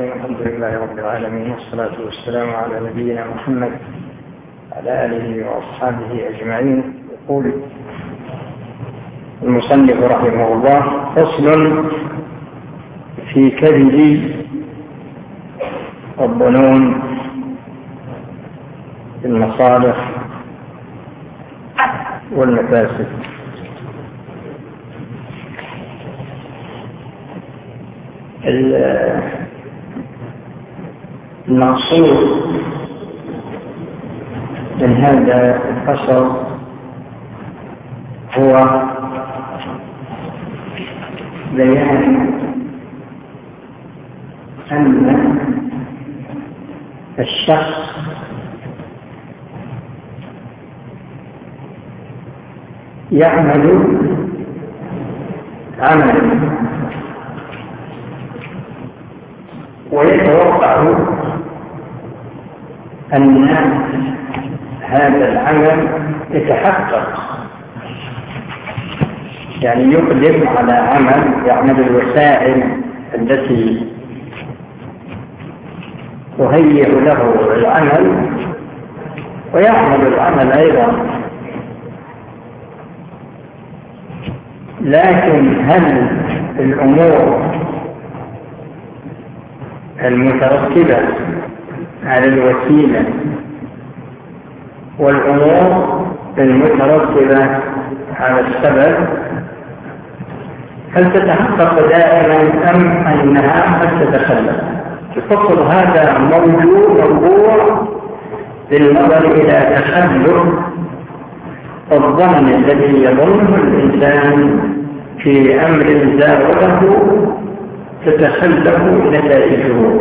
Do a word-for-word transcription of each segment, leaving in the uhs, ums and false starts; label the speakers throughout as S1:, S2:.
S1: الرحيم. الحمد لله رب العالمين، والصلاة والسلام على نبينا محمد وعلى آله وأصحابه أجمعين. يقول المصنف رحمه الله: فصل في كذب الظنون في المصالح والمفاسد. المقصود من هذا الفصل هو بيان أن الشخص يعمل عملا ويتوقع أن هذا العمل يتحقق، يعني يقدم على عمل يعمل الوسائل التي تهيئ له العمل ويعمل العمل أيضا، لكن هل الأمور المترتبة على الوسيلة والأمور المترتبة على السبب هل تتحقق دائما أم أنها قد تتخلف؟ الفصل هذا موضوع موضوع للنظر إلى تخلف الظن الذي يظنه الإنسان في أمر زاوله تتخلف نتائجه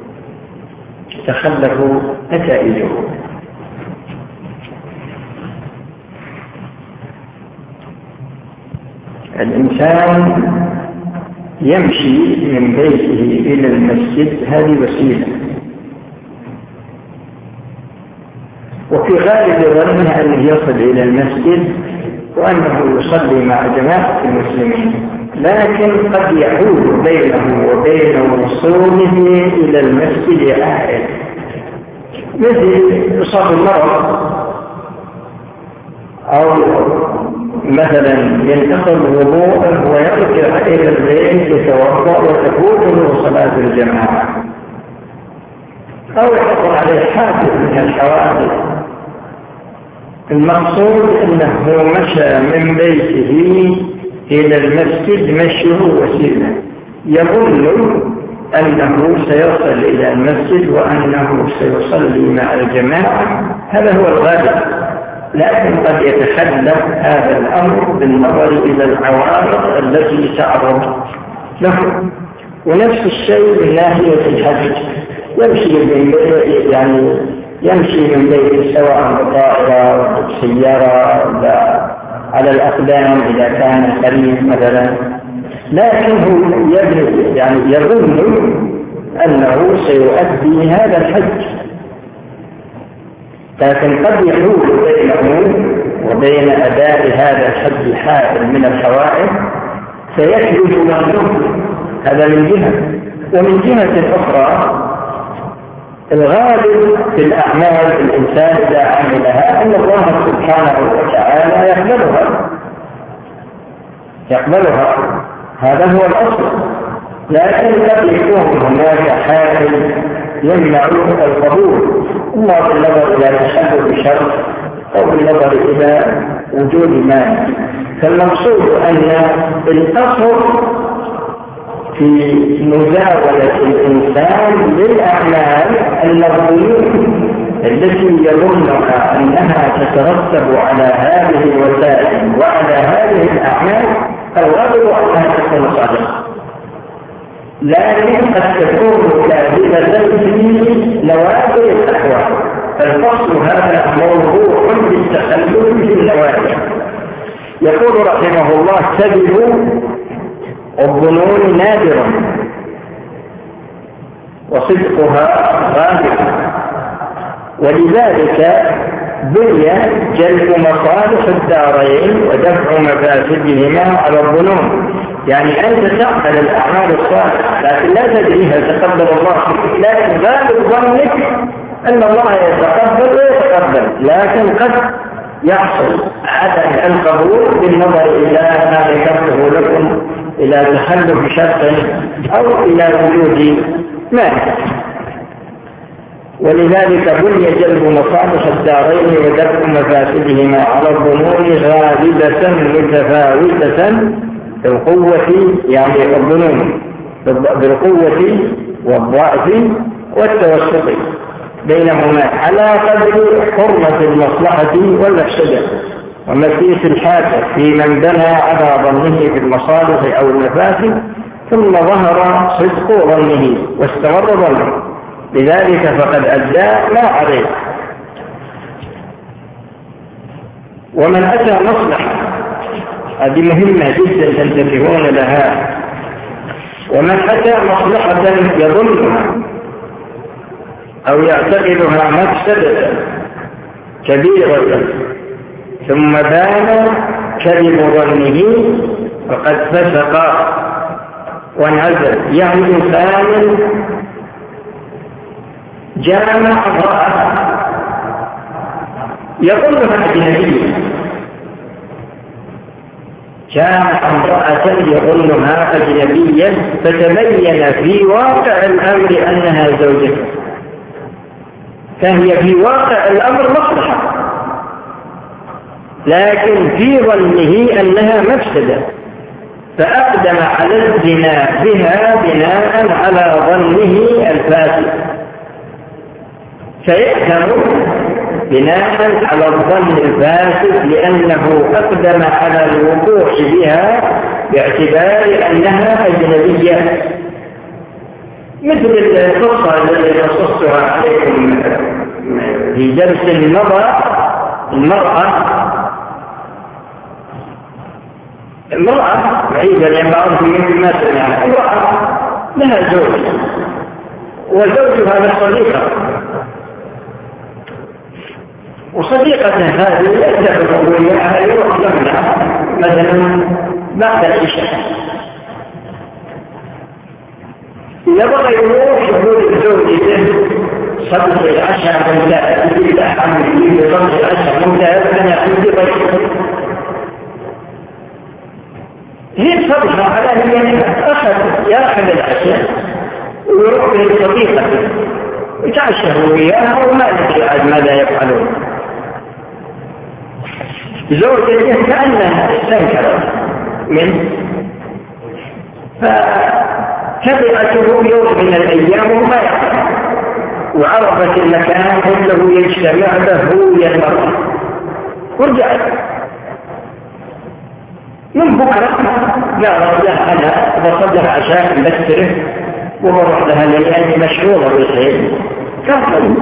S1: تتخلف نتائجه الإنسان يمشي من بيته إلى المسجد، هذه وسيلة، وفي غالب ظنه أنه يصل إلى المسجد وأنه يصلي مع جماعة المسلمين، لكن قد يحول بينه وبين وصوله إلى المسجد عائد، مثل إصابة المرض أو مثلا ينتقل وضوءه ويرجع إلى البيت يتوضأ وتفوته صلاة الجماعة، أو يحصل عليه حادث من الحوادث. المقصود أنه مشى من بيته إلى المسجد مشيه وسيلة، يظن أنه سيصل إلى المسجد وأنه سيصلي مع الجماعة، هذا هو الغالب، لكن قد يتخلف هذا الأمر بالنظر إلى العوارض التي تعرض له. ونفس الشيء من ناحية الحج، يمشي من بيت يعني يمشي من بيت سواء بطائرة سيارة على الأقدام إذا كان قريب مثلا، لكنه يعني يظن أنه سيؤدي هذا الحج، لكن قد يحول بينه وبين أداء هذا الحج حائل من الحوائج فيثبت له، هذا من جهة. ومن جهة أخرى الغالب في الأعمال الإنسان إذا عملها أن الله سبحانه وتعالى يقبلها يقبلها هذا هو الأصل، لكن قد يكون هناك حائل يمنع القبول، إما بالنظر إلى تشبه بشرط أو بالنظر إلى وجود مانع. فالمقصود أن الأصل في مزاولة الإنسان للأعمال المرضية التي يظنها أنها تترتب على هذه الوسائل وعلى هذه الأعمال الغالب أنها تكون صادقة، لكن قد تكون كاذبة في نوادر الأحوال. فالفصل هذا موضوع بالتخلف في النوادر. يقول رحمه الله: كذب الظنون نادرا وصدقها غالب، ولذلك بني جلب مصالح الدارين ودفع مفاسدهما على الظنون. يعني أنت تعمل الأعمال الصالحة لكن لا تدري هل تقبل الله، لكن غالب ظنك أن الله يتقبل ويتقبل، لكن قد يحصل عدم القبول بالنظر إلى ما ذكرته لكم، إلى تخلف شرط أو إلى وجود مانع. ولذلك بني جلب مصالح الدارين ودفع مفاسدهما على الظنون غالبة متفاوتة بالقوة، يعني الظنون بالقوة والضعف والتوسط بينهما على قدر حرمة المصلحة والمفسدة ومسيس الحاجة في من بنى على ظنه في المصالح أو المفاسد ثم ظهر صدق ظنه واستمر ظنه، لذلك فقد أدى ما عليه. ومن أتى مصلحة، هذه مهمة جدا تنتبهون لها، ومن أتى مصلحة يظنها أو يعتقدها مفسدة كبيرة ثم بان كذب ظنه فقد فسق وانعزل. يعني إنسان جامع امرأة يظنها أجنبية، جامع امرأة يظنها أجنبية فتبين في واقع الأمر أنها زوجته، فهي في واقع الأمر مصلحة، لكن في ظنه أنها مفسدة، فأقدم على الزنا بها بناء على ظنه الفاسد، فيأثم بناء على الظن الفاسد لأنه أقدم على الوقوع بها باعتبار أنها أجنبية. مثل القصة التي قصصتها عليكم في جلسة المرأة، المرأة المرأة بعيدة لأن بعضهم يمكن ما سمعها، امرأة لها زوج وزوجها للصديقة، وصديقتها هذه يتفق وياها يروح لها مثلا بعد العشاء، إذا بغى يروح يقول لزوجته صدق العشاء ممتاز، يجب أحمل يجب صدق العشاء ممتاز أنا عندي ضيف، هي صدقها على هي أخذ يأخذ العشاء ويروح لصديقته يتعشى وياها وما ندري عاد ماذا يفعلون. زوجته كأنها استنكرت منه فتبعته يوم من الأيام وما يعرف، وعرفت المكان كله يجتمع له هي المرأة ورجعت من بكرة قالت له أنا بصدق عشاء بكره وبروح لها لأني مشغولة بالخير، كفل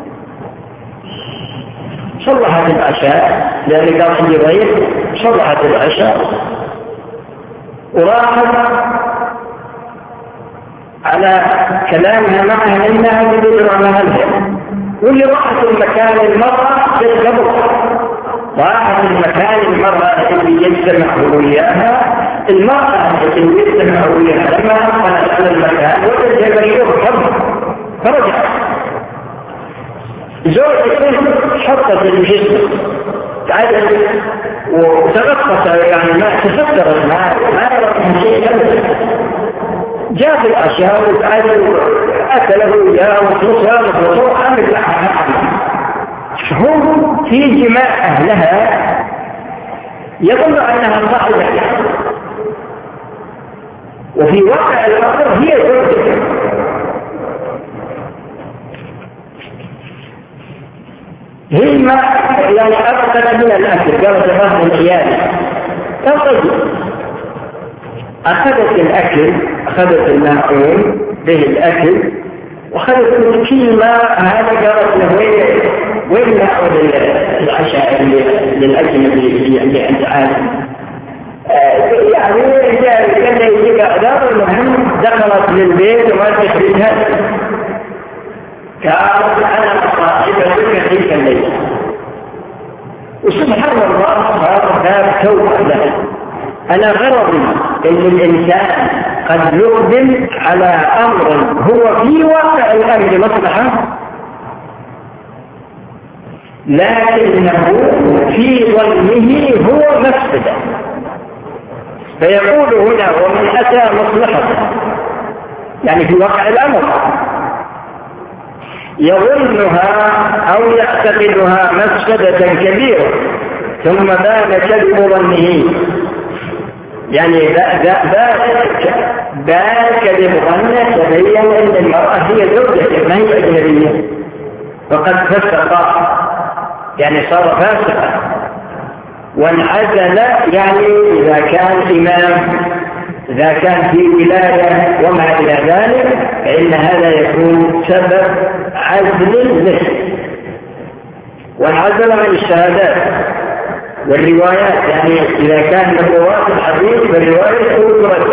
S1: صلحت العشاء لأني قال عندي ضيف، صلحت العشاء وراحت على كلامها معها إنها تدور على هذا، واللي راحت المكان المرأة يتقبل، راحت المكان المرأة اللي يجتمع وياها، المرأة اللي يجتمع وياها لما أقلت على المكان وتجد اليوم حب فرجعت. زوجته حطت الجسم تعدل وتغطت، يعني ما تفكرت ما ما يرى شيء، جاء الأشياء وتعدل أكله وياه وخلصها وخلصها عمل لها، هو في جماع أهلها يظن أنها صاحبة، وفي واقع الأمر هي زوجته. هي ما يعني أبقت من الأكل، قالت الله العيال تنقضي، أخذت الأكل، أخذت الماعون به الأكل وأخذت كل ما هذا، قالت له وين وين نأخذ العشاء للأجنبي اللي عند عالم، يعني كان يجيب أعذار، المهم دخلت للبيت وما تخرجها، قالت أنا صاحبتك تلك الليلة وسبحان الله صار باب توبة له. أنا غرضي أن الإنسان قد يقدم على أمر هو في واقع الأمر مصلحة، لكنه في ظنه هو مفسدة، فيقول هنا ومن أتى مصلحة، يعني في واقع الأمر يظنها أو يعتقدها مفسدة كبيرة، ثم بان كذب ظنه، يعني بان كذب ظنه تبين أن المرأة هي زوجة ما هي أجنبية، فقد فسق، يعني صار فاسقا، وانعزل، يعني إذا كان إمام، إذا كان في ولاية وما إلى ذلك، فإن هذا يكون سبب عزل له، وانعزل عن الشهادات والروايات، يعني إذا كان من رواة الحديث فالرواية تدرج،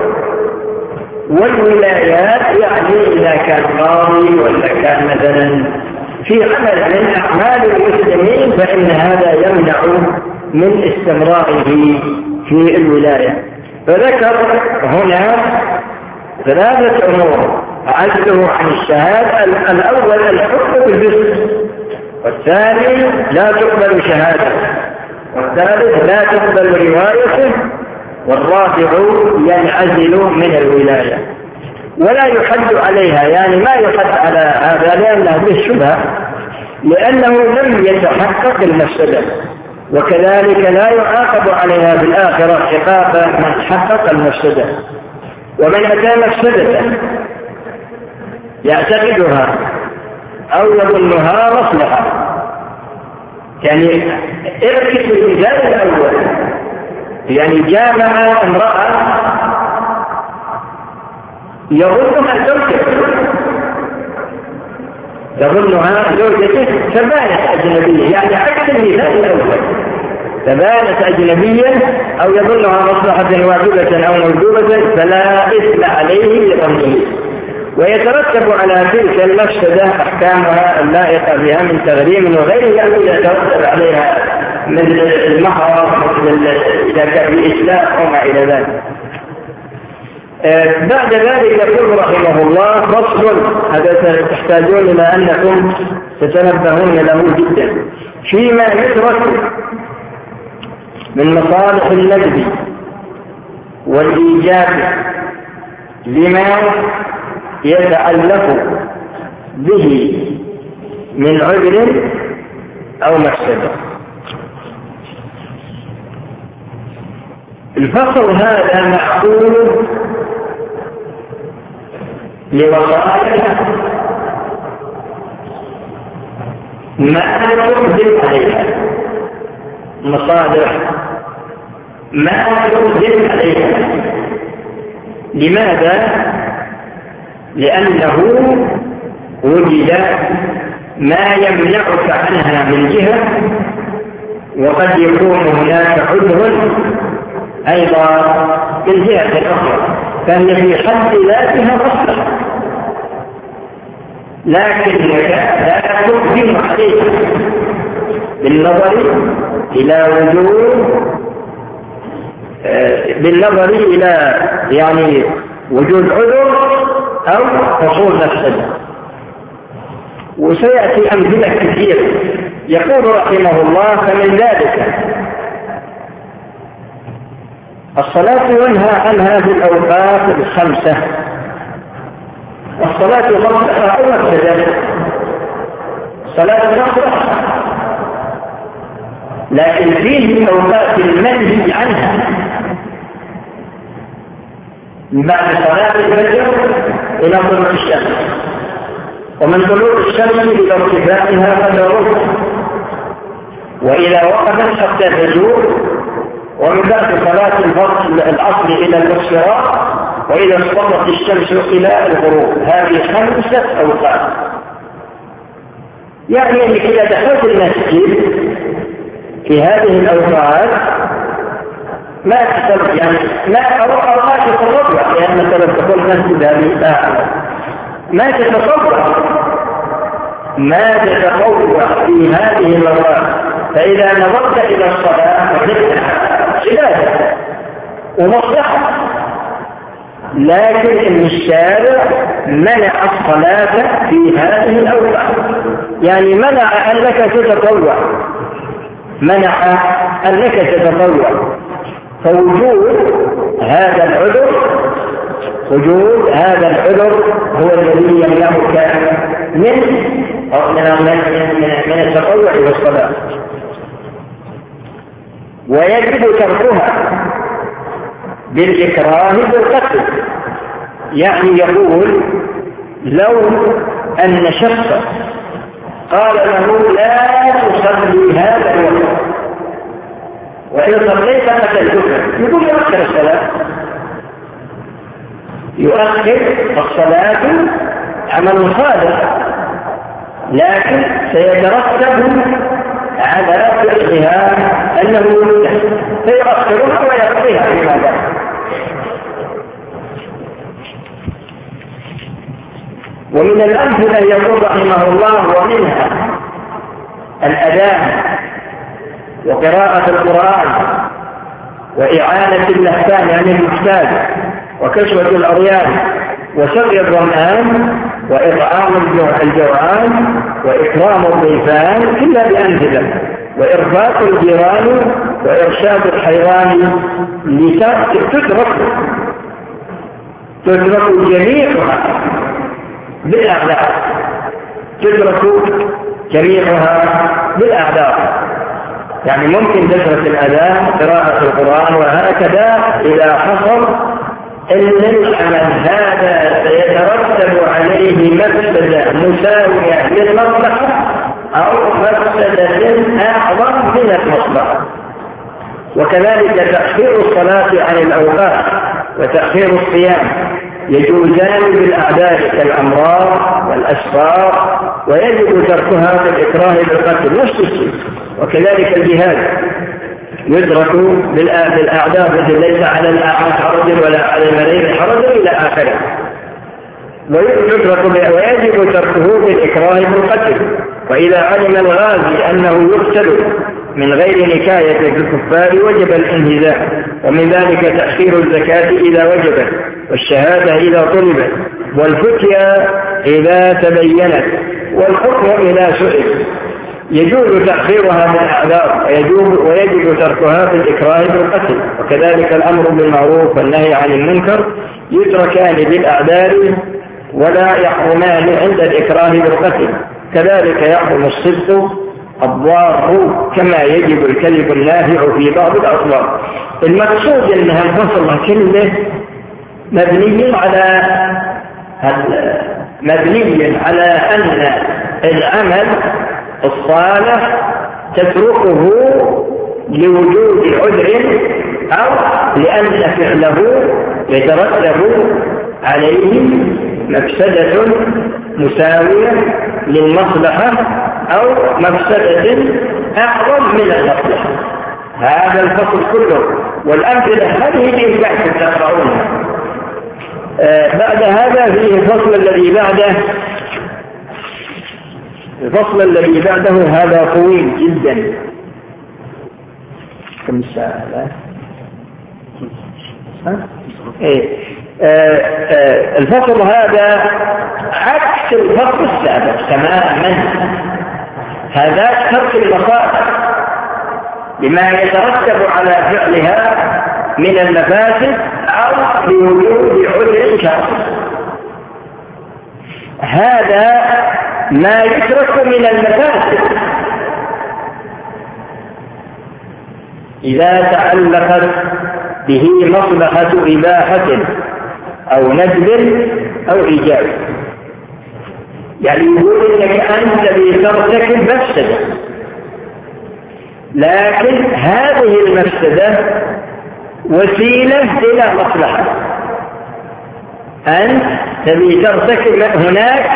S1: والولايات يعني إذا كان قاضي ولا كان مثلا في عمل من أعمال المسلمين، فإن هذا يمنع من استمراره في الولاية. فذكر هنا ثلاثة أمور: عزله عن الشهادة، الأول الحكم بالفسق، والثاني لا تقبل شهادة، والثالث لا تقبل روايته، والرابع ينعزل من الولاية ولا يحد عليها، يعني ما يحد على هذا لأنه بالشبهة، لأنه لم يتحقق المفسدة، وكذلك لا يعاقب عليها في الآخرة عقاب من حقق المفسدة. ومن أتى مفسدة يعتقدها أو يظنها مصلحة، يعني اركز الإنسان الأول، يعني جامع امرأة يظنها زوجته يظنها زوجته فبانت أجنبية، يعني عكس المثال الأول، فبانت أجنبية أو يظنها مصلحة واجبة أو موجوبة فلا إثم عليه لظنه، ويترتب على تلك المفسدة أحكامها اللائقة بها من تغريم وغيره، التي يترتب عليها من المهر إذا كان بإسلاء وما إلى ذلك. بعد ذلك يقول رحمه الله: فصل، هذا تحتاجون إلى أنكم تتنبهون له جدا، فيما يترك من مصالح الندب والإيجاب لما يتعلق به من عذر أو مفسدة. الفصل هذا محصول لمصالح ما يقدم عليها، مصالح ما يقدم عليها. لماذا؟ لأنه وجد ما يمنعك عنها من جهة، وقد يكون هناك عذر أيضا من جهة أخرى، فهي في حد ذاتها مصلحة، لكن لا تقدم عليها بالنظر إلى وجود بالنظر إلى يعني وجود عذر أو حصول مفسدة. وسيأتي أمثلة كثيرة. يقول رحمه الله: فمن ذلك الصلاة ينهى عنها في الأوقات الخمسة. الصلاة خمسة أو مفسدة، صلاة خمسة، لكن فيه أوقات المنهي عنها من بعد صلاة الفجر إلى طلوع الشمس، ومن طلوع الشمس إلى ارتفاعها فجر، وإذا وقفت حتى تزول، ومن بعد صلاة العصر إلى الاصفرار، وإذا اصطلت الشمس إلى الغروب. هذه خمسة أوقات. يعني أنك إذا دخلت المسجد في هذه الأوقات ما تتبع، يعني ما أوقات تتطبع، لأن مثلا تقول مسجد هذه ساعة، ما تتطبع ما تتطوع في هذه الأوقات فإذا نظرت إلى الصلاة عبادة ومصلحة، لكن إن الشارع منع الصلاة في هذه الأوقات، يعني منع أنك تتطوع، منع أنك تتطوع. فوجود هذا العذر وجود هذا العذر هو الذي يمنعك من من التطوع والصلاة، ويجب تركها بالإكراه بالقتل. يعني يقول لو أن شخصا قال له لا تصلي هذا الوقت، وإن صليت قتلتك، يقول يؤخر الصلاة، يؤخر الصلاة عمل صالح، لكن سيترتب على فعلها أنه يمتحن فيؤخرها ويقضيها فيما بعد. ومن الأمثلة يقول رحمه الله ومنها الأذان وقراءة القرآن وإعانة اللهفان عن المحتاج وكسوة العريان وسقي الظمآن وإطعام الجوعان وإكرام الضيفان إلا بأمثلة، وإرفاق الجيران وإرشاد الحيوان لتترك تترك جميعها بالأعذار، تترك جميعها بالأعذار. يعني ممكن تترك الأذان قراءة القرآن وهكذا إذا حصل إن العمل هذا سيترتب عليه مفسدة مساوية للمصلحة أو مفسدة أعظم من المصلحة. وكذلك تأخير الصلاة عن الأوقات وتأخير الصيام يجوزان بالأعداد كالأمراض والأسفار، ويجب تركها بالإكراه بالقتل نفس الشيء. وكذلك الجهاد يدرك بالأعداد التي ليس على الأعمى حرج ولا على المريض حرج إلى آخره، ويدرك ويجب تركه بالإكراه بالقتل. وإذا علم الغازي أنه يقتل من غير نكاية في الكفار وجب الانهزام، ومن ذلك تأخير الزكاة إذا وجبت، والشهادة إذا طلبت، والفتيا إذا تبينت، والحكم إذا سئل. يجوز تأخيرها من الأعذار ويجب تركها في الإكراه بالقتل. وكذلك الأمر بالمعروف والنهي عن المنكر يتركان بالأعذار ولا يحرمان عند الإكراه بالقتل. كذلك يحرم الصدق الضار كما يجب الكذب النافع في بعض الأطلاق. المقصود أنها الفصل كله مبني على مبني على أن العمل الصالح تتركه لوجود عذر أو لأن فعله يترتب عليه مفسدة مساوية للمصلحة أو مفسدة أعظم من المصلحة. هذا الفصل كله، والأمثلة هذه بإمكانكم تقرؤونها. آه بعد هذا فيه الفصل الذي بعده. الفصل الذي بعده هذا طويل جدا. كم ساعة؟ إيه. آه آه الفصل هذا عكس الفصل السابق تماما. هذا ترك المصالح بما يترتب على فعلها من المفاسد أو لوجود عذر شرعي. هذا ما يترك من المفاسد إذا تعلقت به مصلحة إباحة أو ندب أو إيجاب. يعني يقول إنك أنت بترتكب مفسدة، لكن هذه المفسدة وسيلة إلى مصلحة. أنت تبي ترتكب هناك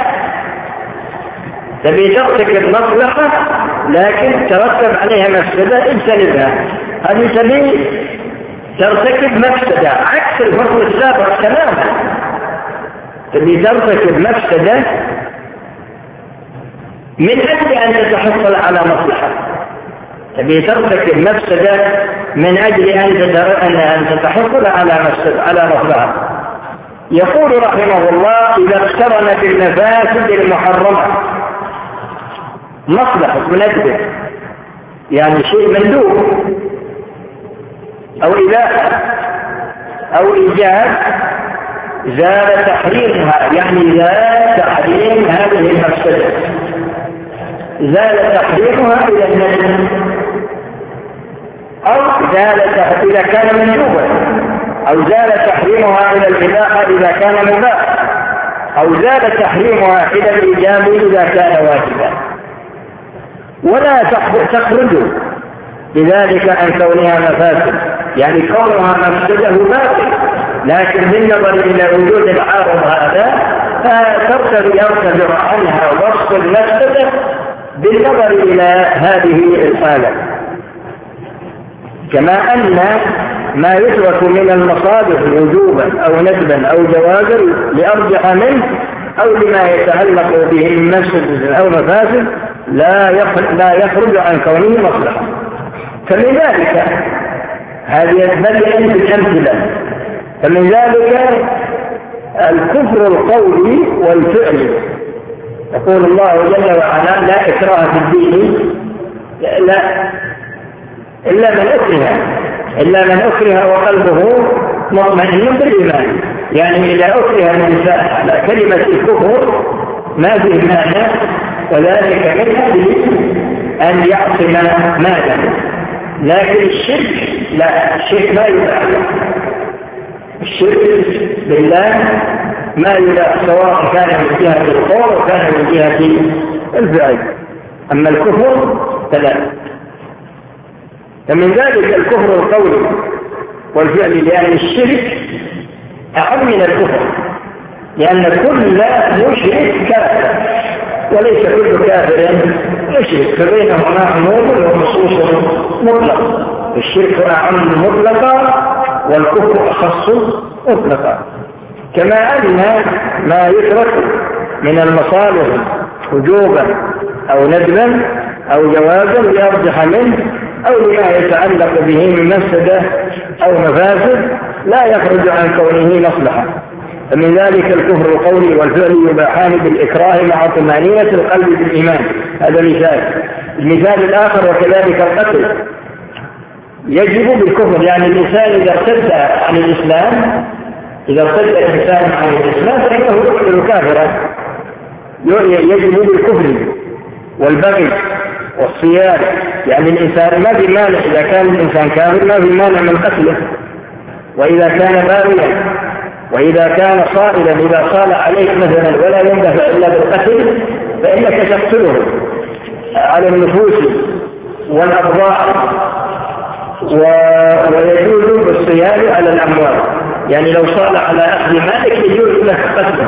S1: تبي ترتكب مصلحة لكن ترتب عليها مفسدة اجتنبها. هذه تبي ترتكب مفسدة عكس الفصل السابق تماما. تبي ترتكب مفسدة من أجل أن تتحصل على مصلحة، تبي ترتكب مفسدة من أجل أن تتحصل على مفسدة على رفعها. يقول رحمه الله: إذا اقترنت المفاسد المحرمة مصلحة مناسبة، يعني شيء مندوب أو إباحة أو إيجاب، زال تحريمها، يعني زال تحريم هذه المفسدة، زال تحريمها إلى الندب، أو زال إذا كان مندوبا، أو زال تحريمها إلى الإباحة إذا كان مباح، أو زال تحريمها إلى الإيجاب إذا كان واجبا، ولا تخرج بذلك عن كونها مفاسد، يعني كونها مفسده باطل، لكن بالنظر إلى وجود العارض هذا فترتفع يرتفع عنها وصف المفسده بالنظر إلى هذه الحالة. كما أن ما يترك من المصالح وجوبا أو ندبا أو جوازا لأرجح منه أو لما يتعلق به من مفسد أو مفاسد لا يخرج عن كونه مصلحة. فمن ذلك هذه يتبين بالأمثلة، فمن ذلك الكفر القولي والفعلي. يقول الله جل وعلا: لا إكراه في الدين لا إلا من أكره إلا من أكره وقلبه مطمئن بالإيمان. يعني إذا أكره الإنسان على كلمة الكفر ما فيه معنى، وذلك من أجل أن يعصم ماله. لكن الشرك لا، الشرك ما يباح، الشرك بالله ما يباح، سواء كان من جهة القول أو كان من جهة الفعل. أما الكفر فلا. فمن ذلك الكفر القولي والفعل، لأن الشرك أعم من الكفر، لأن كل مشرك كافر وليس كل كافر مشرك، فبينهما عموم وخصوص مطلق. الشرك أعم مطلقا والكفر أخص مطلقا. كما أن ما يترك من المصالح وجوبا أو ندبا أو جوازا لأرجح منه أو لما يتعلق به من مفسدة أو مفاسد لا يخرج عن كونه مصلحة. فمن ذلك الكفر القولي والفعل يباحان بالإكراه مع طمأنينة القلب بالإيمان. هذا مثال. المثال الآخر: وكذلك القتل يجب بالكفر، يعني الإنسان إذا ارتد عن الإسلام إذا ارتد الإنسان عن الإسلام فإنه يقتل كافرا، يجب بالكفر والبغي والصيام. يعني الإنسان ما في مانع، إذا كان الإنسان كافر ما في مانع من قتله، وإذا كان باغيا وإذا كان صائلا إذا صال عليك مثلا ولا يندفع إلا بالقتل فإنك تقتله على النفوس والأبضاع، ويجوز بالصيام على الأموال. يعني لو صال على أخذ مالك يجوز لك قتله.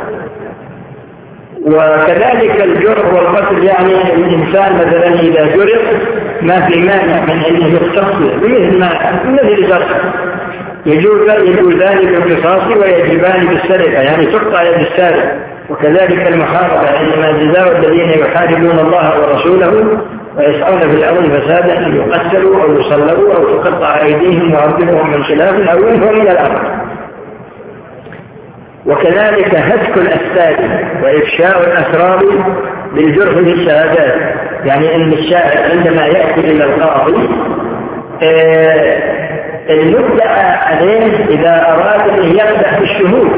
S1: وكذلك الجرح والقتل، يعني الإنسان مثلا إذا جرح ما في مانع من أنه يقتصر بمثل ما مثل جرح، يجوزان بالقصاص ويجبان بالسرقة، يعني تقطع يد السارق. وكذلك المحاربة، إنما جزاء الذين يحاربون الله ورسوله ويسعون في الأرض فسادا أن يقتلوا أو يصلبوا أو تقطع أيديهم وأرجلهم من خلاف أو ينفوا من الأرض. وكذلك هتك الأسباب وإفشاء الأسرار بالجرح للشهادات، يعني أن الشاهد عندما يأتي إلى القاضي المدعى عليه إذا أراد أن يقدح الشهود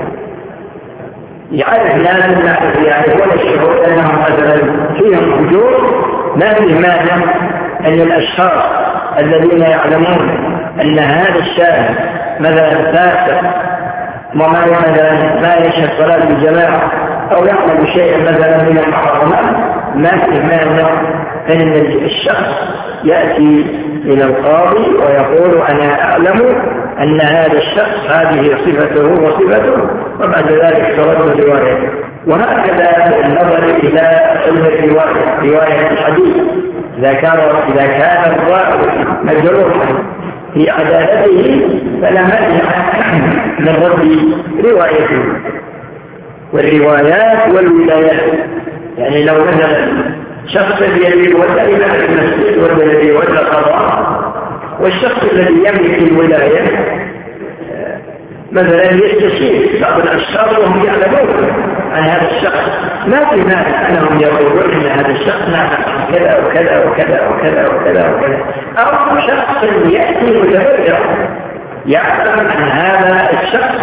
S1: يعرف ناس يعرفون الشهود أنهم مثلا فيهم حجور، ما في مانع أن الأشخاص الذين يعلمون أن هذا الشاهد مثلا فاسق وما مثلا ما يشهد صلاة الجماعة أو يعمل شيئا مثلا من المحرمات، ما في مانع أن الشخص يأتي إلى القاضي ويقول: أنا أعلم أن هذا الشخص هذه صفته وصفته، وبعد ذلك ترد روايته. وهكذا النظر إلى علم الرواية، رواية الحديث، إذا كان إذا كان الراوي مجروحا في عدالته فلا مانع من رد روايته. والروايات والولايات، يعني لو مثلا شخص الذي يولى إمام المسجد والذي يولى قضاء، والشخص الذي يملك الولاية مثلا يستشير بعض الأشخاص وهم يعلمون عن هذا الشخص، ما في مانع أنهم يقولون أن هذا الشخص نعمل كذا وكذا وكذا وكذا وكذا وكذا، أو شخص يأتي متبرع يعلم أن هذا الشخص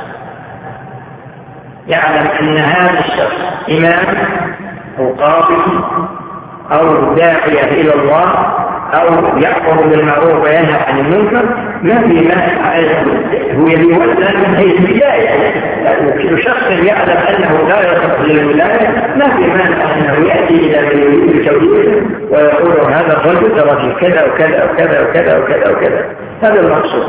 S1: يعلم أن هذا الشخص إمام أو قاضي أو داعية إلى الله أو يأمر بالمعروف وينهى عن المنكر، ما في مانع هو يولى من حيث الولاية. كل شخص يعلم أنه لا يصلح للولاية ما في مانع أنه يأتي إلى من يريد التوجيه ويقول هذا الرجل ترى في كذا وكذا وكذا وكذا وكذا وكذا. هذا المقصود.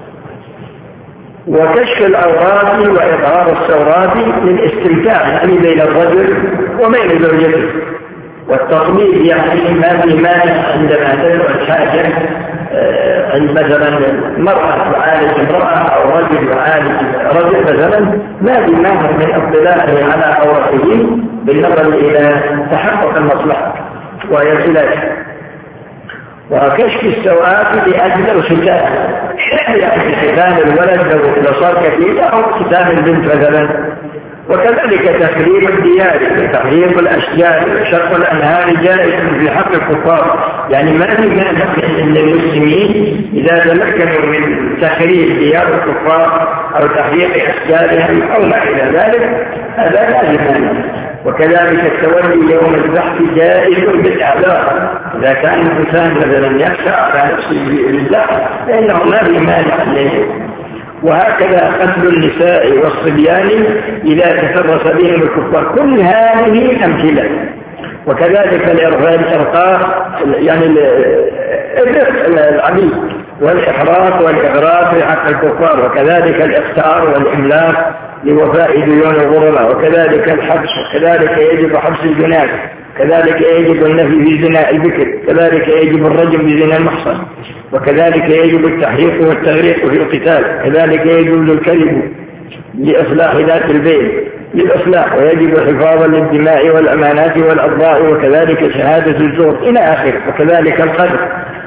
S1: وكشف العورات وإظهار الثورات للاستمتاع يعني بين الرجل وبين زوجته، والتطبيق يعني ما في مانع عندما تدعو حاجة عند مثلا مرأة تعالج امرأة أو رجل يعالج رجل مثلا، ما في مانع من اطلاعه على عورته بالنظر إلى تحقق المصلحة وهي العلاج. وكشف السوءات لأجل الختان، يعني ختان الولد لو صار كثير أو ختان البنت مثلا. وكذلك تخريب الديار وتحريق الأشجار وشق الأنهار جائز في حق الكفار، يعني ما في مانع عند المسلمين إذا تمكنوا من تخريب ديار الكفار أو تحريق أشجارهم أو ما إلى ذلك، هذا لا مانع. وكذلك التولي يوم البحث جائز بالإعذار، إذا كان الإنسان مثلا يخشى على نفسه بالزحف فإنه ما في مانع عليه. وهكذا قتل النساء والصبيان إذا تفرس بهم الكفار، كل هذه أمثلة. وكذلك الإرقاء يعني الرق العبيد والإحراق والإغراق في حق الكفار، وكذلك الإختار والإملاك لوفاء ديون الغرباء، وكذلك الحبس، وكذلك يجب حبس الجنات، كذلك يجب النفي في زنا البكر، كذلك يجب الرجم بزنا المحصن، وكذلك يجب التحريق والتغريق في القتال، كذلك يجب الكذب لإصلاح ذات البين للإصلاح، ويجب حفاظا للدماء والأمانات والأضواء، وكذلك شهادة الزور إلى آخره، وكذلك القدر،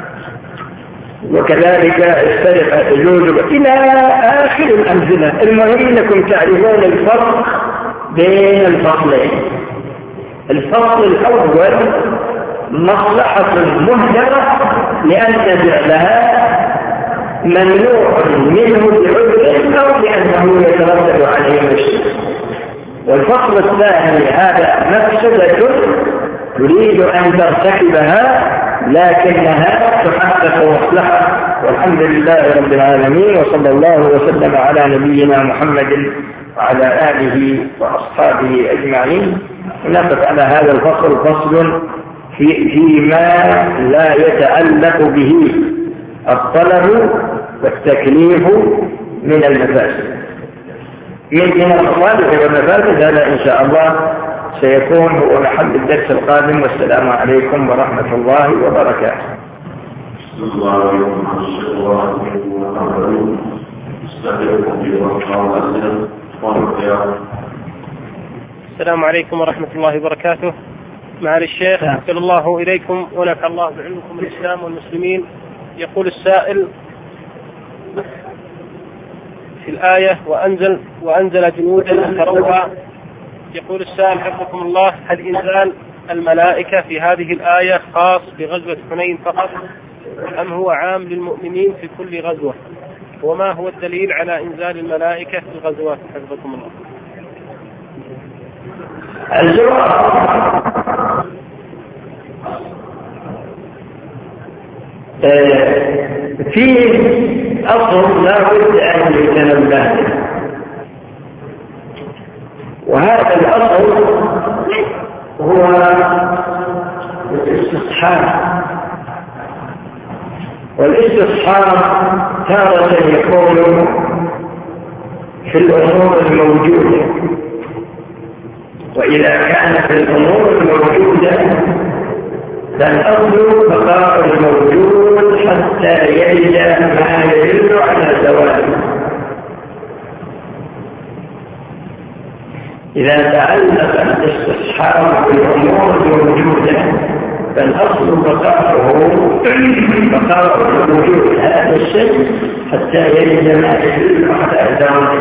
S1: وكذلك السرقة يجوز إلى آخر الأمثلة. المهم أنكم تعرفون الفرق بين الفصلين. الفصل الأول مصلحة مهدرة لأن فعلها ممنوع منه بعذر أو لأنه يترتب عليه مشكلة. والفصل الثاني هذا مفسدة تريد أن ترتكبها لكنها تحقق مصلحة. والحمد لله رب العالمين، وصلى الله وسلم على نبينا محمد وعلى آله وأصحابه أجمعين. نقف على هذا الفصل فصل في فيما لا يتعلق به الطلب والتكليف من المفاسد من من المصالح والمفاسد. هذا إن شاء الله سيكون هو محل الدرس القادم. والسلام عليكم ورحمة الله وبركاته.
S2: السلام عليكم ورحمة الله وبركاته. معالي الشيخ أحسن الله إليكم ونفع الله بعلمكم الإسلام والمسلمين. يقول السائل في الآية وأنزل وأنزل جنودا تروها، يقول السائل حفظكم الله: هل إنزال الملائكة في هذه الآية خاص بغزوة حنين فقط أم هو عام للمؤمنين في كل غزوة؟ وما هو الدليل على إنزال الملائكة في الغزوات حفظكم الله؟
S1: الجواب في أصل لا بد أن يتنبه، وهذا الأصل هو الاستصحاب. والاستصحاب تارة يكون في الأمور الموجودة، وإذا كانت الأمور الموجودة فالأصل بقاء الموجود حتى يجد ما يدل على زواله. إذا تعلق الاستصحاب بالأمور الموجودة فالأصل بقاؤه بقاء وجود هذا الشيء حتى يجد ما يدل على ذلك.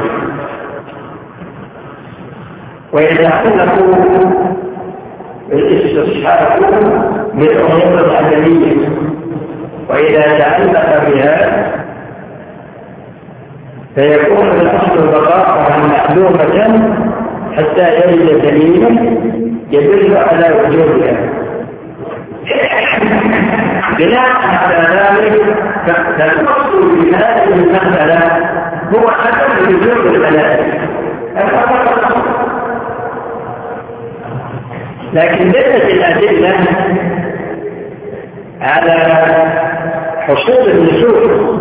S1: وإذا علقوا الاستصحاب بالأمور العدمية وإذا تعلق بها فيكون الأصل بقاؤها معلومة حتى يجد دليلا يدل على وجودها. بناء على ذلك فالأصل في هذه المسألة هو عدم وجود الملائكة، لكن دلت الأدلة على حصول النزول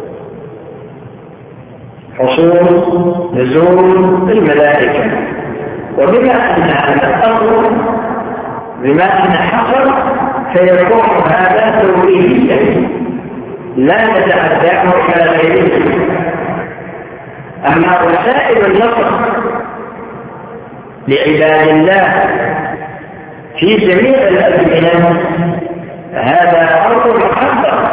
S1: حصول نزول الملائكة، وبما أن هذا الأمر بما أن حصل فيكون هذا توحيديا لا نتعداه على غيره. أما وسائل النصر لعباد الله في جميع الأزمنة هذا أمر محقق.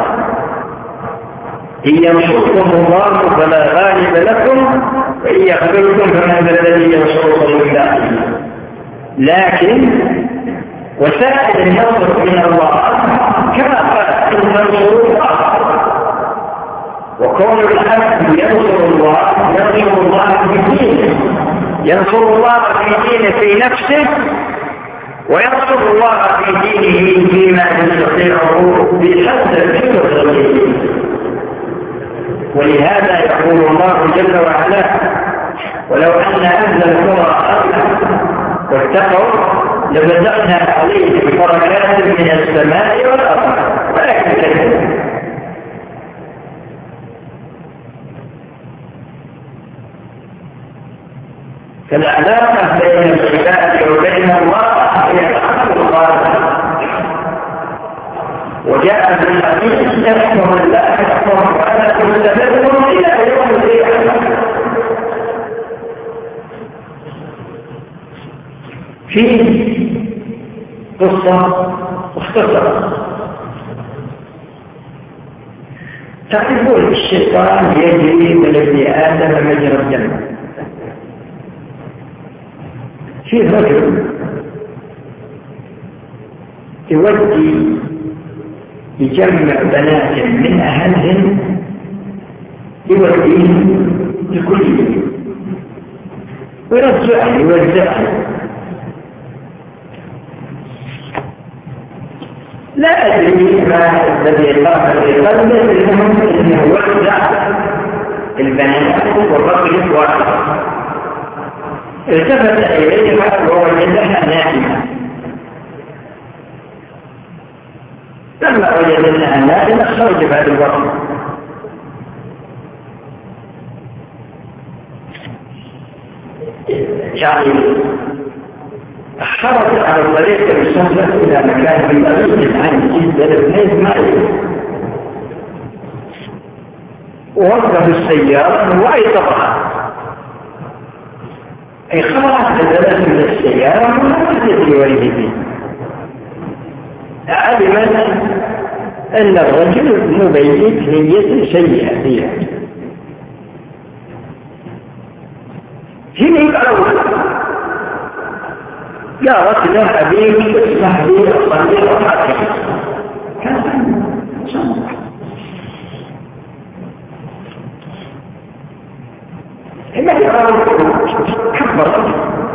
S1: إن ينصركم الله فلا غالب لكم وإن يخذلكم فمن الذي ينصركم من بعده. لكن وسائل النصر من الله كما قال إن تنصروا الله، وكون الحق ينصر الله ينصر الله في دينه، ينصر الله في دينه في نفسه، وينصر الله في دينه فيما يستطيعه بحسب الفكر. ولهذا يقول الله جل وعلا ولو أن أهل القرى آمنوا واتقوا لفتحنا عليهم بركات من السماء والأرض ولكن كذبوا. فالعلاقة بين العباد وبين الله هي الله. وجاء في الحديث يحكم الله يحكم على كل تبذل إلى يوم القيامة. فيه قصة مختصرة. تعرفون الشيطان يجري من ابن آدم مجرى الدم. فيه رجل يودي يجمع بنات من أهلهم يوديهم لكل ويرجعهم يوزعهم. لا أدري ما الذي قام في قلبه، المهم أنه يوزع البنات والرجل واحد. التفت إليها ووجدها نائمة. لما وجدنا النائمة خرج بعد الوقت. يعني خرج على الطريق المسافر إلى مكان بعيد عن جدة بحيث ما يجب، ووقف السيارة وأيقظها. أي خرج نزلت من السيارة ولا تدري وين هي. علمت أن الرجل مبيت نية سيئة فيها. هنا الأول قالت له أبيك اسمح لي أصلي ركعتين. هنا الأول كبرت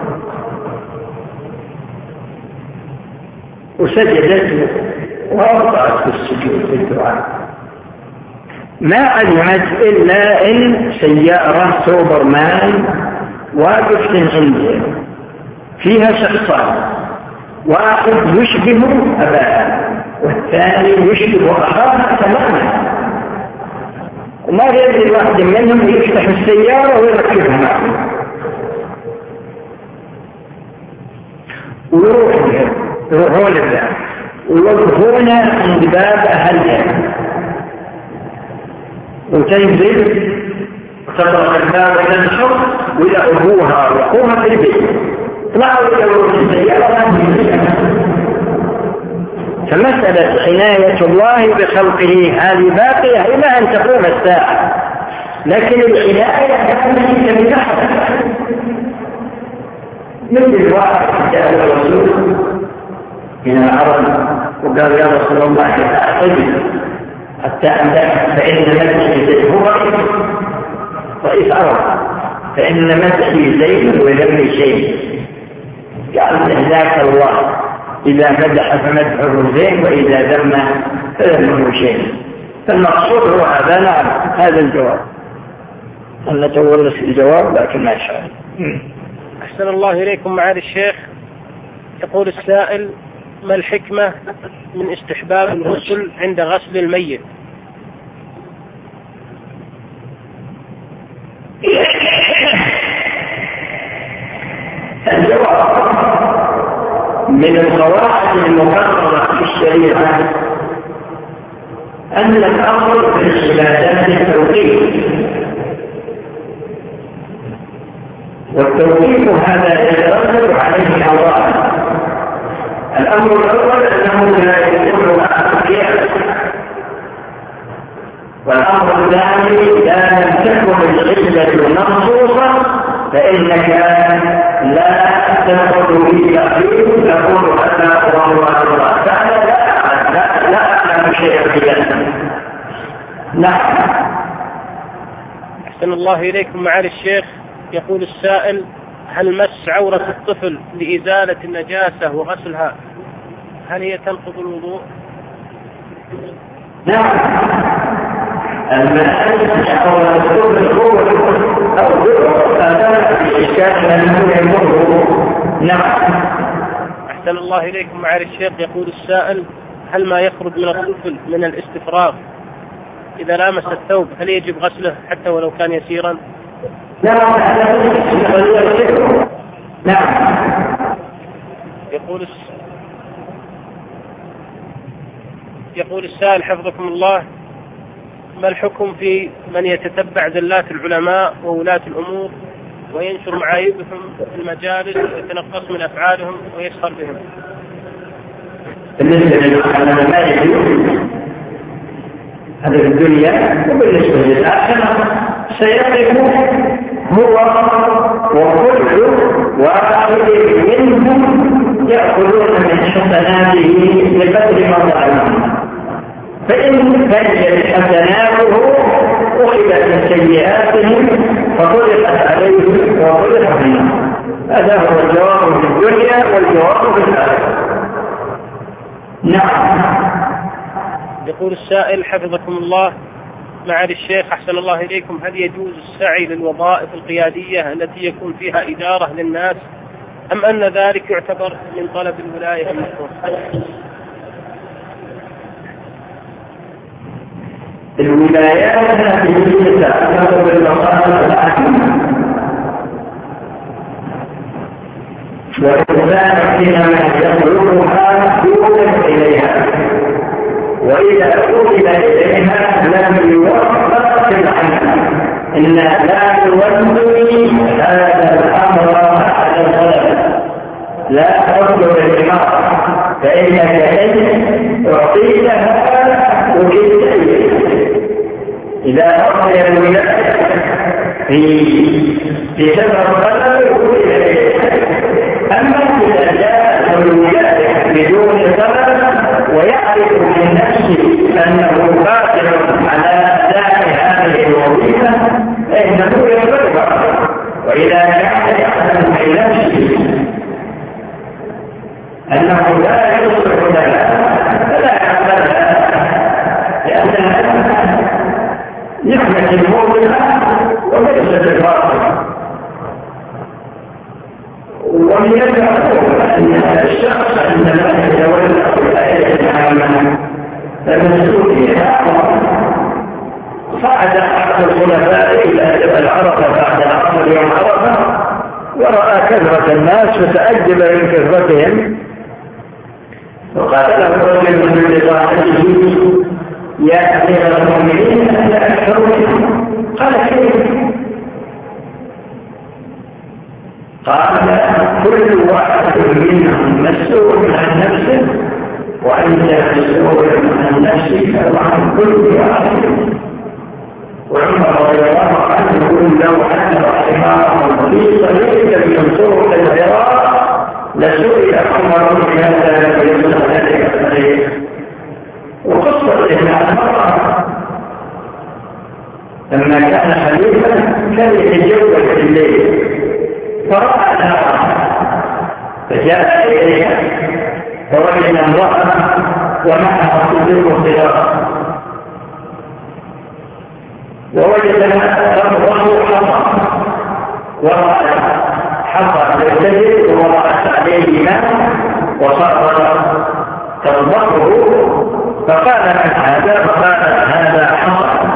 S1: وسجدت وأبطأت في السجود في الدعاء. ما علمت إلا إن سيارة سوبرمان واقف عنده فيها شخصان، واحد يشبه أباها والثاني يشبه أخاها تماما، وما يدري واحد منهم يفتح السيارة ويركبها معه ويروح يروحون لله ويوقفون عند باب أهلها وتنزل وتطرق الباب وتنشر وإلى أبوها وأخوها في البيت. طلعوا يدوروا في السيارة. فمسألة عناية الله بخلقه هذه باقية إلى أن تقوم الساعة، لكن العناية كانت بتحت مثل واحد جاء الرسول من العرب وقال يا رسول الله أعطني حتى أمدح فإن مدحي هو رئيس عرب، فإن مدحي زين وذمي شيء. قال ذاك الله إذا مدح فمدحه زين وإذا ذم فذمه شيء. فالمقصود هو هذا. نعم هذا الجواب. أنا تولى في الجواب لكن ما شاء.
S2: أحسن الله إليكم معالي الشيخ. يقول السائل: ما الحكمة من استحباب الغسل عند غسل الميت؟
S1: الجواب: من القواعد المقررة في الشريعة أن الأمر في العبادات التوقيف، والتوقيف هذا يترتب عليه أمران. الأمر الأول أنه لا يكون أخيرا، والأمر الثاني لا لم تكن العلة منصوصة فإنك لا تدخل في تأخير تقول أنا والله الله تعالى لا لا أعلم شيئا في ذلك. نعم.
S2: أحسن الله إليكم معالي الشيخ. يقول السائل: هل مس عورة الطفل لإزالة النجاسة وغسلها هل هي تنقض الوضوء؟
S1: نعم. المسألة عورة الطفل هو أو ذكر هذا الإشكال أنه يمر. نعم.
S2: أحسن الله إليكم معالي الشيخ. يقول السائل: هل ما يخرج من الطفل من الاستفراغ إذا لامس الثوب هل يجب غسله حتى ولو كان يسيرا؟
S1: نعم. نعم.
S2: يقول الس... يقول السائل حفظكم الله: ما الحكم في من يتتبع زلات العلماء وولاة الأمور وينشر معايبهم في المجالس ويتنقص من أفعالهم ويسخر بهم؟
S1: بالنسبة للعلماء هذا في الدنيا، وبالنسبة للآخرة سيقف هو وكل واحد منهم يأخذون من حسناته بقدر ما ظلموا، فإن كانت حسناته أخذت من سيئاتهم فطرقت عليهم وطرقت منهم. هذا هو الجواب في الدنيا والجواب في الآخرة. نعم.
S2: يقول السائل حفظكم الله: معالي الشيخ أحسن الله إليكم، هل يجوز السعي للوظائف القيادية التي يكون فيها إدارة للناس أم أن ذلك يعتبر من طلب الولاية المشروع؟
S1: الولايات هذه تأثر بالمصالح العامة، والإنسان حينما يطلبها يوصل إليها، وإذا أوصل إليها لم يوفق عنها. إن لا تولي هذا الأمر على الغلبة، لا تطلب الإمارة، فإنك إن أعطيتها وجدت إذا أعطي الولاية في في سبب الغلبة وجدت إليها. أما إذا جاءت الولاية بدون سبب ويعرف من نفسه أنه قادر على أداء هذه الوظيفة فإنه يقبلها، وإذا كان يعلم في نفسه أنه لا يصلح لها فلا يقبلها، لأنها نعمة المؤمنة وليست الباطلة. ومن يدعو أن الشخص عندما يتولى ولاية العامة فمسؤولية صعد أحد الخلفاء إلى جبل عرفة بعد العصر يوم عرفة ورأى كثرة الناس فتأجب من كثرتهم، وقال له رجل من بضاعته: يا أمير المؤمنين أنا أكثر منهم. قال: كيف؟ قال كل واحد منهم مسؤول عن نفسه وأنت مسؤول عن نفسك وعن كل واحد. وعمر رضي الله عنه يقول لو أن حمارا في طريق ينصرك العراق لسئل عمر في هذا فيصل ذلك الطريق. وقصة ابن عمر لما كان خليفة كان يتجول في الليل فرأى نارا فجاء إليها فوجد امرأة ومعها صديق خيار ووجد ربه حصى ورأى حصى يرتجل ورأت عليه ماء وصار تضبطه فقال من هذا؟ فقال هذا حصى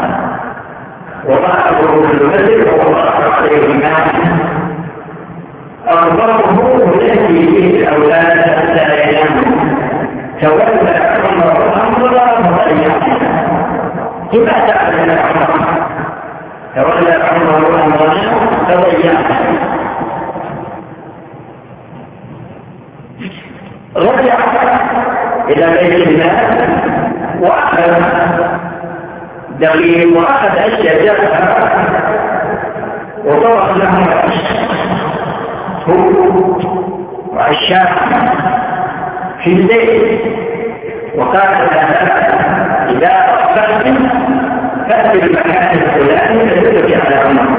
S1: وضعه في المسجد ووضع عليه ماء أرضه التي فيه الأولاد حتى يناموا تولى عمر الأمر مضيعا كما تعلم عمر تولى عمر الأمر مضيعا. رجع إلى بيت الله وأخذ دقيق وأخذ أشياء وطرق لهم هو وعشاق في الليل وقال إذا أصبحت فأتي المكان الفلاني فلتك على عمر.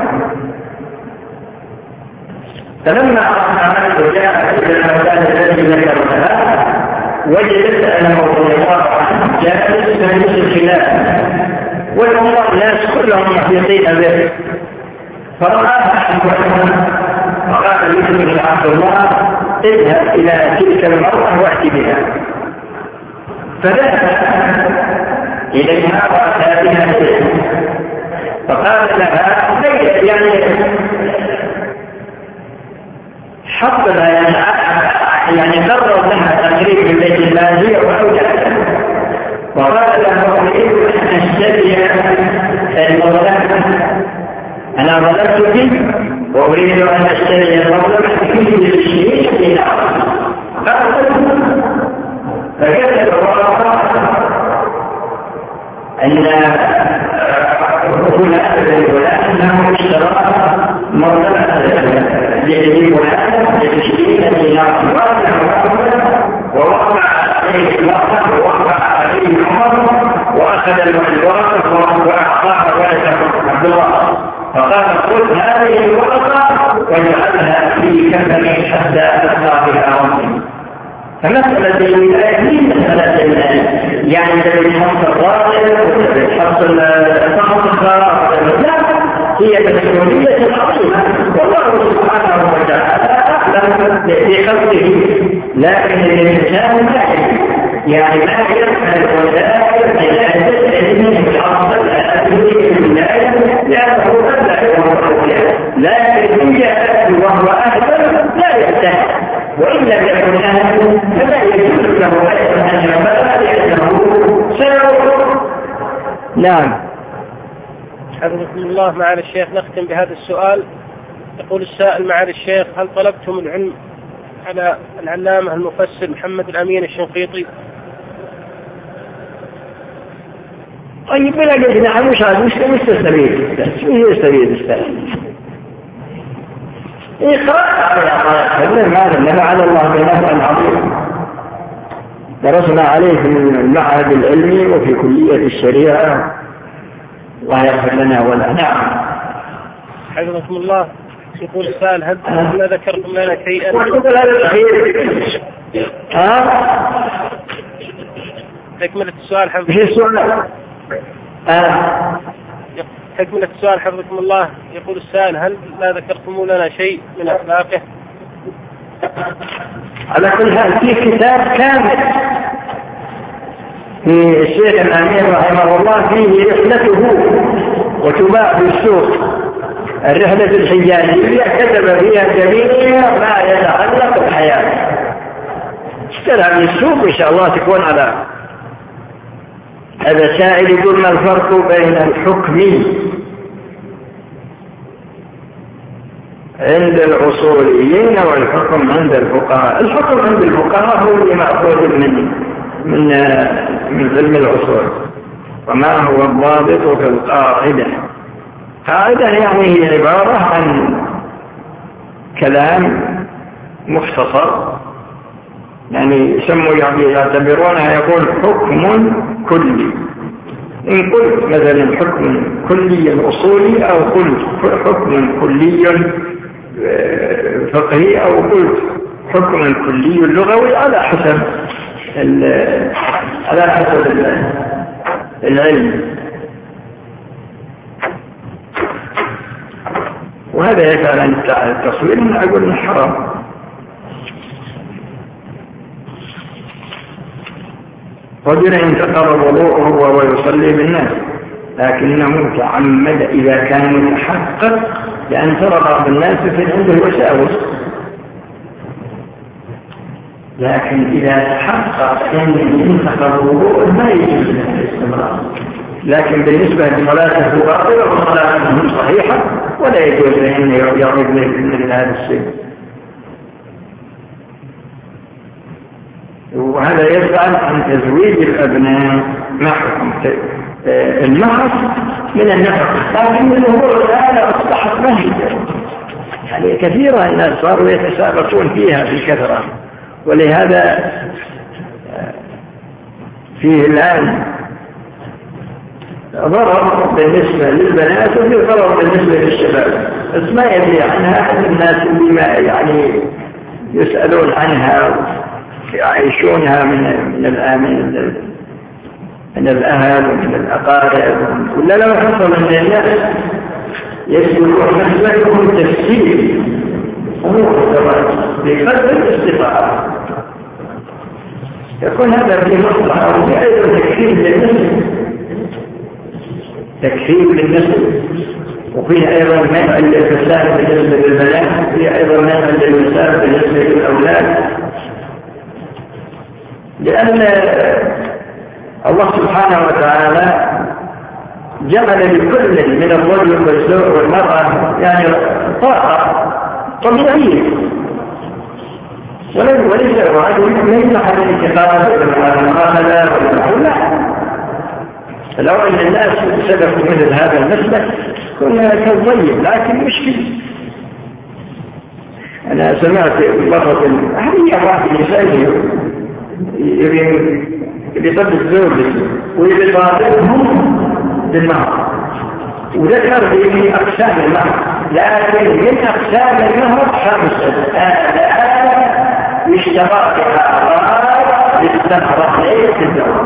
S1: فلما أصبحت وجاء إلى المكان الذي ذكرتها وجدت أنه رضي الله عنه جالس في الخلاف والأمر الناس كلهم محيطين به فرآها فقال يوسف عبد الله اذهب إلى تلك المرأة وأتي بها. فذهب إليها وأتى بها فقال لها يعني حط لها يعني قرر لها تقريب من بيت الله هي وحوجها وقال لها أريد أن أشتري المظلمة أنا ظلمتك وأريد أن أشتري المظلمة في الشيء في نار فكتب الله أن هنا أنه اشترى مظلمة لأجل فلان لتشتري في نار ووقع عليه الوقت ووقع عليه عمر وأخذ الورقة وأعطاها ولده عبد الله فقال خذ هذه الورقة واجعلها في كفني حتى ألقى بها ربي. فمسألة الولاية هي مسألة يعني تبحث الراجل وتبحث الصحف لا هي مسؤولية عظيمة والله سبحانه وتعالى أعلم بخلقه لكن الإنسان يعني ما يفعل الولاية إلا أن تستعين بالعصر الأساسي الولاية لأنه أبدأ لكن إن جاءت وهو أهل لا يستحق وإن لم يكن أهل فلا يجوز له أن يقبل لأنه سيروا.
S2: نعم. حفظكم الله. معالي الشيخ نختم بهذا السؤال. يقول السائل معالي الشيخ هل طلبتم العلم على العلامة المفسر محمد الأمين الشنقيطي؟
S1: طيب بلا قلت نعم مش هذا مش مستسبيل شو هي السبيل السائل إقراء هذا إنما على الله بنفع عظيم درسنا عليه في المعهد العلمي وفي كلية الشريعة ويغفر لنا ولا. نعم.
S2: حفظكم الله. يقول السائل هل ما ذكرتم لنا شيئا
S1: ها
S2: تكملة السؤال حفظكم
S1: الله. آه.
S2: تكملة السؤال حفظكم الله. يقول السائل هل لا ذكرتم لنا شيء من أخلاقه؟
S1: على كل حال في كتاب كامل في الشيخ الأمين رحمه الله فيه رحلته وتباع في السوق الرحلة الحجازية كتب فيها جميع ما يتعلق بالحياة اشترى من السوق إن شاء الله تكون على هذا. سائل يقول ما الفرق بين الحكم عند الأصوليين والحكم عند الفقهاء. الحكم عند الفقهاء هو اللي مأخوذ من من من علم الأصول. وما هو الضابط في القاعدة؟ قاعدة يعني هي عبارة عن كلام مختصر، يعني يسموا يعتبرونها يقول حكم كلي. إن قلت مثلا حكم كلي أصولي، أو قلت حكم كلي فقهي، أو قلت حكم كلي لغوي، على حسب على حسب العلم. وهذا يفعل عن التصوير من أقول حرام. رجل انتقض وضوءه وهو يصلي بالناس، لكنه تعمد إذا كان متحقق لأن ترى بعض الناس في عنده وساوس، لكن إذا تحقق أن انتقض وضوءه ما يجوز له الاستمرار. لكن بالنسبة لصلاته باطلة وصلاته صحيحة، ولا يجوز له أن يعود مثل هذا الشيء. وهذا يسأل عن تزويج الأبناء مع حكم المهر من النفقة، لكن الأمور الآن أصبحت مهجة، يعني كثيرا الناس صاروا يتسابقون فيها بكثرة، ولهذا فيه الآن ضرر بالنسبة للبنات وفي ضرر بالنسبة للشباب، بس ما يدري عنها الناس اللي ما يعني يسألون عنها يعيشونها من من الآمن من الأهل ومن الأقارب. ولا لو حصل أن الناس يسلكون مسلكهم تفسير أمور الزواج بقدر الاستطاعة، يكون هذا في مصلحة وأيضا تكفير للنسل، تكفير للنسل. وفيه أيضا منع للفساد بالنسبة للبنات، وفيه أيضا منع للفساد بالنسبة للأولاد، لأن الله سبحانه وتعالى جعل لكل من الرجل والزوج والمرأة يعني طاقة طبيعية، وليس الرجل ليس على الانتقاد ولا المؤاخذة ولا لا. فلو أن الناس سلكوا مثل هذا المسلك كنا كالطيب، لكن مشكلة. أنا سمعت مرة هذه واحد يسألني يطلب الزوج ويطالبهم بالمهر، وذكر في أقسام المهر، لكن من أقسام المهر خمسة آلاف يشترط بها للسفرة ليلة الزواج.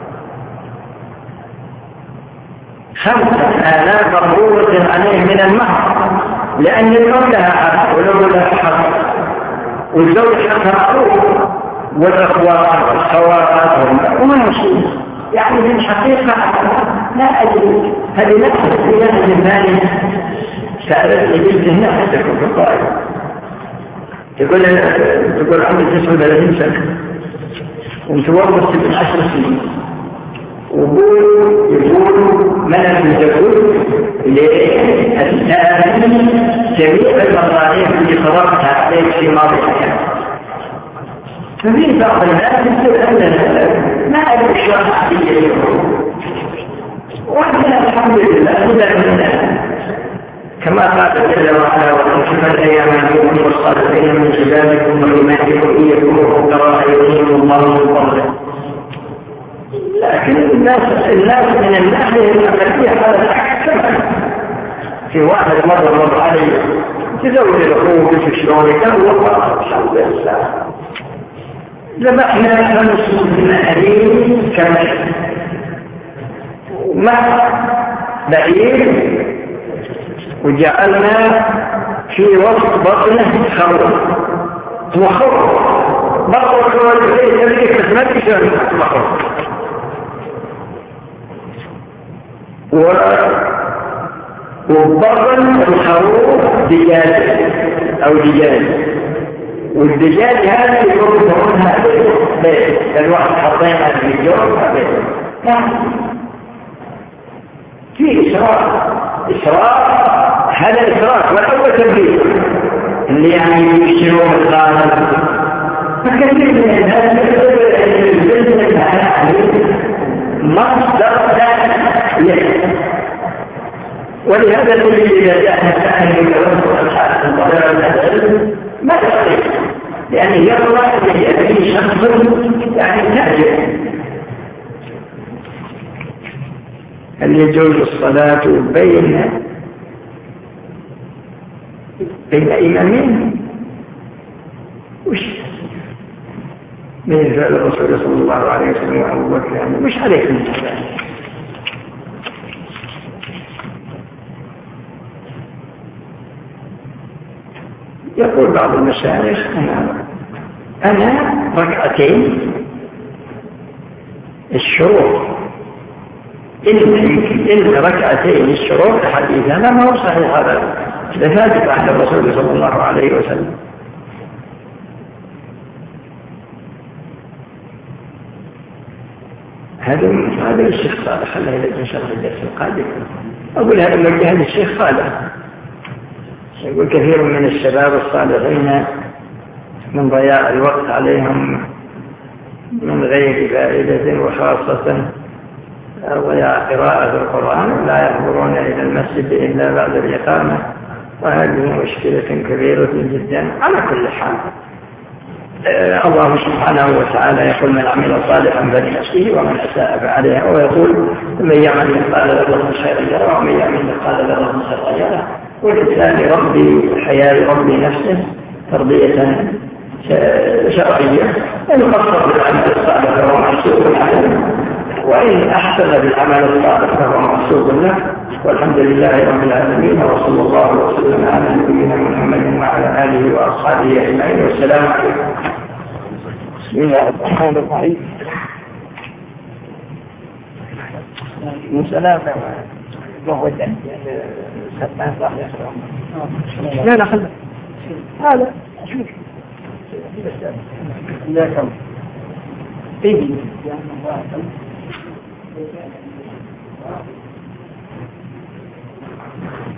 S1: خمسة آلاف ضرورة عليه من المهر، لأن الأم لها حق ولو لها حق، والزوج حقها معروف، والأخوات والخوات وما يصير. يعني من حقيقة لا أدري هذه نفس السياسة الثانية سألت لجلد الناس تكون في الطائف، تقول تقول عمري تسعة وثلاثين سنة ومتوظف من عشر سنين، ويقول يقول من المتزوج لأسنان جميع المصاريف اللي صرفتها عليك في ماضي حياتك. فمين بعض الناس يقول أننا ما أدري شو الحقيقة، وإحنا الحمد لله هدى من الناس كما قال جل وعلا: وأنكحوا الأيام منكم والصالحين من عبادكم وإمائكم إن يكونوا فقراء يغنيهم الله من فضله. لكن الناس الناس من الناحية الأقلية هذا أحسن. في واحد مرة مر علي تزوج الأخوة في شلون كان والله الحمد لله ذبحنا خمس ملايين كمشي مع بعير، وجعلنا في وسط بطنه خروف وخروف بطنه والبيت اللي كسمت شلون مخروف، وبطن الخروف دجاج أو دجاج، والدجاج هذا يقول لها بيت الواحد حطينا في الجو بيت. في إسراف، إسراف هذا إسراف والأول تبديل. اللي يعني يشترون الغالب. فكثير من الناس يجب مصدر ذلك، ولهذا كل إذا جاء نسأل يتوسط الحاكم وغير الأسئلة ما يصير، لأنه يرى أن يأتي شخص يعني تاجر. هل يجوز الصلاة بين بين إمامين؟ وش من فعل الرسول صلى الله عليه وسلم وأبو بكر يعني مش عليك من هذا. يقول بعض المشايخ أنا أنا ركعتين الشروط إن إن ركعتين الشروط حديثا ما هو صحيح، هذا ثابت عن الرسول صلى الله عليه وسلم. هذا هذا الشيخ صالح، خلاه إلى إن شاء الله الدرس القادم أقول هذا موجه للشيخ صالح. يقول كثير من الشباب الصالحين من ضياع الوقت عليهم من غير فائدة، وخاصة ضياع قراءة القرآن، لا يحضرون إلى المسجد إلا بعد الإقامة، وهذه مشكلة كبيرة جدا. على كل حال الله سبحانه وتعالى يقول من عمل صالحا فلنفسه ومن أساء فعليها، ويقول من يعمل مثقال ذرة خيرا يره ومن يعمل مثقال ذرة شرا يره. والإنسان يربي حياة ربي نفسه تربية شرعية، إن قصر بالعمل الصالح فهو محسوب عليه، وإن أحسن بالعمل الصالح فهو محسوب له. والحمد لله رب العالمين، وصلى الله وسلم على نبينا محمد وعلى آله وأصحابه أجمعين، والسلام عليكم. بسم الله الرحمن الرحيم. السلام وهو الدين لا لا خلنا هذا شوف لا كم إيه